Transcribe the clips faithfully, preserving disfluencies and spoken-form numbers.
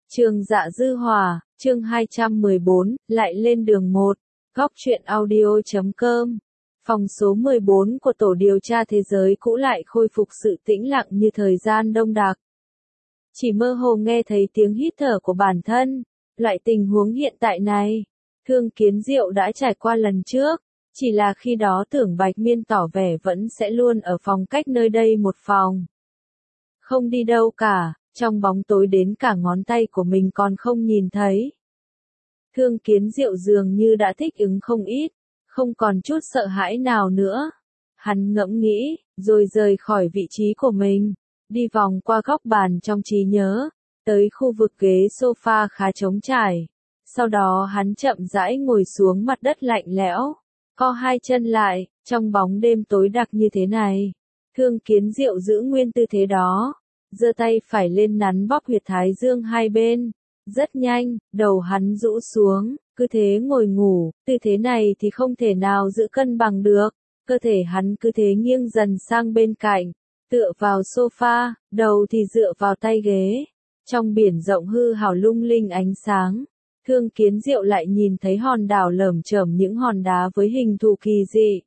Trường Dạ Dư Hòa, chương hai trăm mười bốn, lại lên đường một. Góc truyện audio chấm com. Phòng số mười bốn của tổ điều tra thế giới cũ lại khôi phục sự tĩnh lặng như thời gian đông đặc. Chỉ mơ hồ nghe thấy tiếng hít thở của bản thân. Loại tình huống hiện tại này, Thương Kiến Diệu đã trải qua lần trước, chỉ là khi đó Tưởng Bạch Miên tỏ vẻ vẫn sẽ luôn ở phòng cách nơi đây một phòng. Không đi đâu cả, trong bóng tối đến cả ngón tay của mình còn không nhìn thấy. Thương Kiến Diệu dường như đã thích ứng không ít, không còn chút sợ hãi nào nữa. Hắn ngẫm nghĩ, rồi rời khỏi vị trí của mình, đi vòng qua góc bàn trong trí nhớ, tới khu vực ghế sofa khá trống trải. Sau đó hắn chậm rãi ngồi xuống mặt đất lạnh lẽo, co hai chân lại, trong bóng đêm tối đặc như thế này. Thương Kiến Diệu giữ nguyên tư thế đó, giơ tay phải lên nắn bóp huyệt thái dương hai bên. Rất nhanh, đầu hắn rũ xuống, cứ thế ngồi ngủ, tư thế này thì không thể nào giữ cân bằng được. Cơ thể hắn cứ thế nghiêng dần sang bên cạnh, tựa vào sofa, đầu thì dựa vào tay ghế. Trong biển rộng hư hào lung linh ánh sáng, Thương Kiến Diệu lại nhìn thấy hòn đảo lởm chởm những hòn đá với hình thù kỳ dị.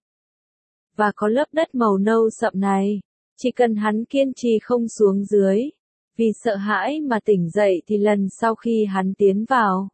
Và có lớp đất màu nâu sậm này, chỉ cần hắn kiên trì không xuống dưới, vì sợ hãi mà tỉnh dậy thì lần sau khi hắn tiến vào,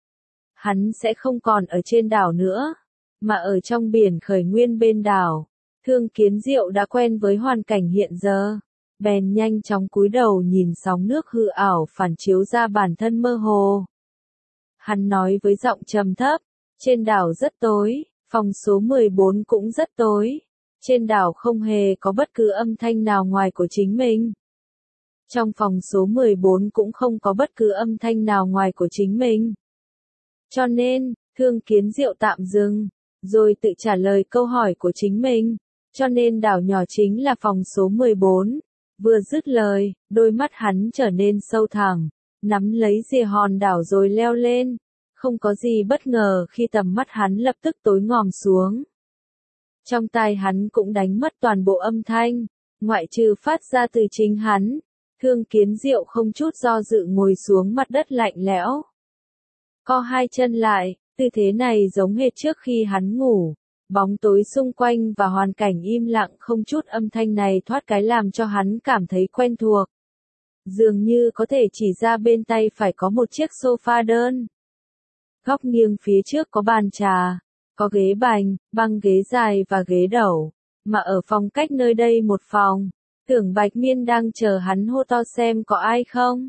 hắn sẽ không còn ở trên đảo nữa, mà ở trong biển khởi nguyên bên đảo. Thương Kiến Diệu đã quen với hoàn cảnh hiện giờ, bèn nhanh chóng cúi đầu nhìn sóng nước hư ảo phản chiếu ra bản thân mơ hồ. Hắn nói với giọng trầm thấp, trên đảo rất tối, phòng số mười bốn cũng rất tối. Trên đảo không hề có bất cứ âm thanh nào ngoài của chính mình. Trong phòng số mười bốn cũng không có bất cứ âm thanh nào ngoài của chính mình. Cho nên, Thương Kiến Diệu tạm dừng, rồi tự trả lời câu hỏi của chính mình. Cho nên đảo nhỏ chính là phòng số mười bốn. Vừa dứt lời, đôi mắt hắn trở nên sâu thẳm, nắm lấy rìa hòn đảo rồi leo lên. Không có gì bất ngờ khi tầm mắt hắn lập tức tối ngòm xuống. Trong tai hắn cũng đánh mất toàn bộ âm thanh, ngoại trừ phát ra từ chính hắn. Thương Kiến Diệu không chút do dự ngồi xuống mặt đất lạnh lẽo, co hai chân lại, tư thế này giống hệt trước khi hắn ngủ. Bóng tối xung quanh và hoàn cảnh im lặng không chút âm thanh này thoát cái làm cho hắn cảm thấy quen thuộc. Dường như có thể chỉ ra bên tay phải có một chiếc sofa đơn. Góc nghiêng phía trước có bàn trà, có ghế bành, băng ghế dài và ghế đầu, mà ở phòng cách nơi đây một phòng, Tưởng Bạch Miên đang chờ hắn hô to xem có ai không.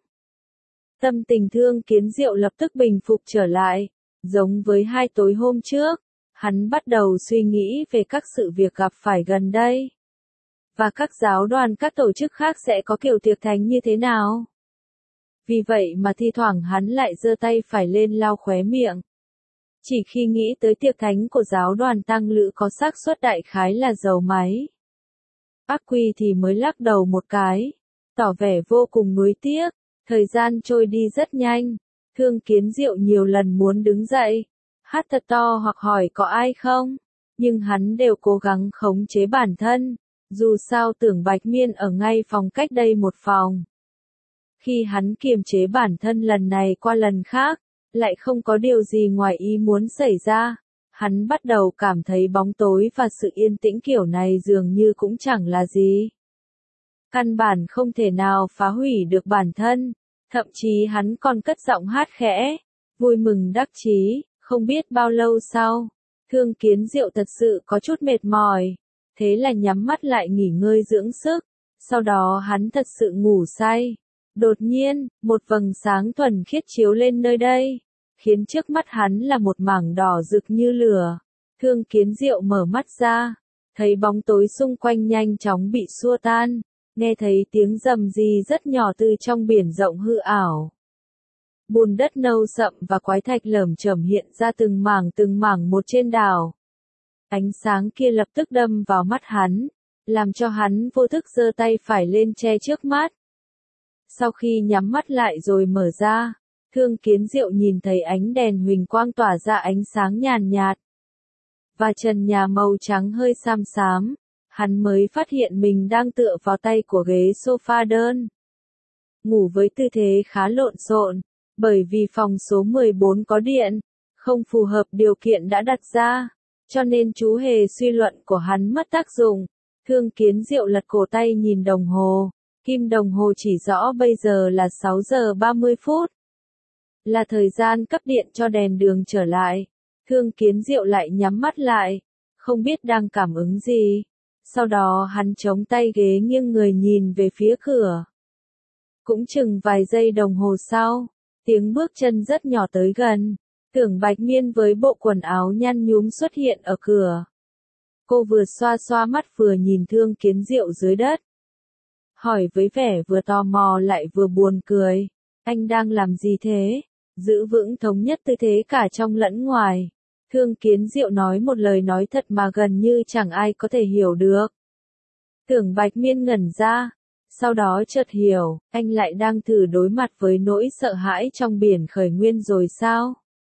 Tâm tình Thương Kiến Diệu lập tức bình phục trở lại, giống với hai tối hôm trước, hắn bắt đầu suy nghĩ về các sự việc gặp phải gần đây. Và các giáo đoàn các tổ chức khác sẽ có kiểu tiệc thánh như thế nào. Vì vậy mà thi thoảng hắn lại giơ tay phải lên lau khóe miệng. Chỉ khi nghĩ tới tiệc thánh của giáo đoàn tăng lữ có xác suất đại khái là dầu máy. Ác Quy thì mới lắc đầu một cái, tỏ vẻ vô cùng nuối tiếc. Thời gian trôi đi rất nhanh, Thương Kiến Diệu nhiều lần muốn đứng dậy, hát thật to hoặc hỏi có ai không, nhưng hắn đều cố gắng khống chế bản thân, dù sao Tưởng Bạch Miên ở ngay phòng cách đây một phòng. Khi hắn kiềm chế bản thân lần này qua lần khác, lại không có điều gì ngoài ý muốn xảy ra. Hắn bắt đầu cảm thấy bóng tối và sự yên tĩnh kiểu này dường như cũng chẳng là gì. Căn bản không thể nào phá hủy được bản thân, thậm chí hắn còn cất giọng hát khẽ, vui mừng đắc chí. Không biết bao lâu sau, Thương Kiến Diệu thật sự có chút mệt mỏi, thế là nhắm mắt lại nghỉ ngơi dưỡng sức, sau đó hắn thật sự ngủ say. Đột nhiên, một vầng sáng thuần khiết chiếu lên nơi đây, khiến trước mắt hắn là một mảng đỏ rực như lửa. Thương Kiến Diệu mở mắt ra, thấy bóng tối xung quanh nhanh chóng bị xua tan, nghe thấy tiếng rầm rì rất nhỏ từ trong biển rộng hư ảo. Bùn đất nâu sậm và quái thạch lởm chởm hiện ra từng mảng từng mảng một trên đảo. Ánh sáng kia lập tức đâm vào mắt hắn, làm cho hắn vô thức giơ tay phải lên che trước mắt. Sau khi nhắm mắt lại rồi mở ra, Thương Kiến Diệu nhìn thấy ánh đèn huỳnh quang tỏa ra ánh sáng nhàn nhạt. Và trần nhà màu trắng hơi xám xám, hắn mới phát hiện mình đang tựa vào tay của ghế sofa đơn. Ngủ với tư thế khá lộn xộn, Bởi vì phòng số mười bốn có điện, không phù hợp điều kiện đã đặt ra, cho nên chú hề suy luận của hắn mất tác dụng. Thương Kiến Diệu lật cổ tay nhìn đồng hồ, kim đồng hồ chỉ rõ bây giờ là sáu giờ ba mươi phút. Là thời gian cấp điện cho đèn đường trở lại. Thương Kiến Diệu lại nhắm mắt lại, không biết đang cảm ứng gì. Sau đó hắn chống tay ghế nghiêng người nhìn về phía cửa. Cũng chừng vài giây đồng hồ sau, tiếng bước chân rất nhỏ tới gần. Tưởng Bạch Miên với bộ quần áo nhăn nhúm xuất hiện ở cửa. Cô vừa xoa xoa mắt vừa nhìn Thương Kiến Diệu dưới đất. Hỏi với vẻ vừa tò mò lại vừa buồn cười. Anh đang làm gì thế? Giữ vững thống nhất tư thế cả trong lẫn ngoài. Thương Kiến Diệu nói một lời nói thật mà gần như chẳng ai có thể hiểu được. Tưởng Bạch Miên ngẩn ra. Sau đó chợt hiểu, anh lại đang thử đối mặt với nỗi sợ hãi trong biển khởi nguyên rồi sao?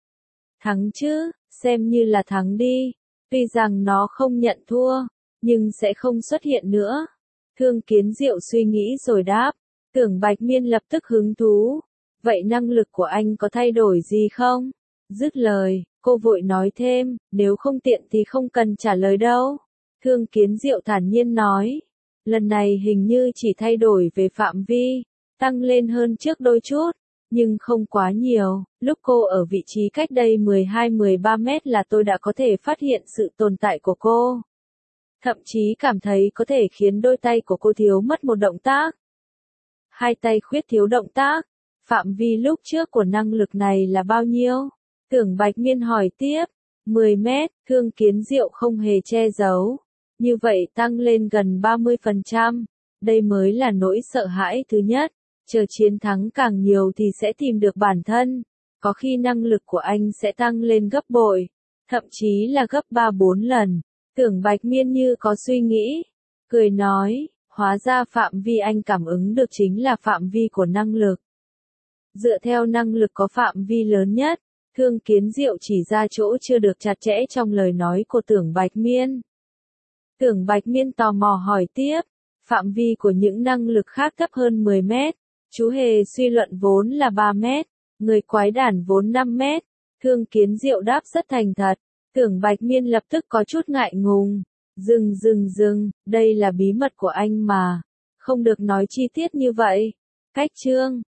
Thắng chứ, xem như là thắng đi. Tuy rằng nó không nhận thua, nhưng sẽ không xuất hiện nữa. Thương Kiến Diệu suy nghĩ rồi đáp. Tưởng Bạch Miên lập tức hứng thú. Vậy năng lực của anh có thay đổi gì không? Dứt lời, cô vội nói thêm, nếu không tiện thì không cần trả lời đâu. Thương Kiến Diệu thản nhiên nói. Lần này hình như chỉ thay đổi về phạm vi, tăng lên hơn trước đôi chút, nhưng không quá nhiều. Lúc cô ở vị trí cách đây mười hai mười ba mét là tôi đã có thể phát hiện sự tồn tại của cô. Thậm chí cảm thấy có thể khiến đôi tay của cô thiếu mất một động tác. Hai tay khuyết thiếu động tác. Phạm vi lúc trước của năng lực này là bao nhiêu? Tưởng Bạch Miên hỏi tiếp. mười mét, Thương Kiến Diệu không hề che giấu. Như vậy tăng lên gần ba mươi phần trăm. Đây mới là nỗi sợ hãi thứ nhất. Chờ chiến thắng càng nhiều thì sẽ tìm được bản thân. Có khi năng lực của anh sẽ tăng lên gấp bội. Thậm chí là gấp ba bốn lần. Tưởng Bạch Miên như có suy nghĩ. Cười nói, hóa ra phạm vi anh cảm ứng được chính là phạm vi của năng lực. Dựa theo năng lực có phạm vi lớn nhất, Thương Kiến Diệu chỉ ra chỗ chưa được chặt chẽ trong lời nói của Tưởng Bạch Miên. Tưởng Bạch Miên tò mò hỏi tiếp, phạm vi của những năng lực khác thấp hơn mười mét, chú hề suy luận vốn là ba mét, người quái đản vốn năm mét. Thương Kiến Diệu đáp rất thành thật. Tưởng Bạch Miên lập tức có chút ngại ngùng. Dừng dừng dừng, đây là bí mật của anh mà. Không được nói chi tiết như vậy. Cách chương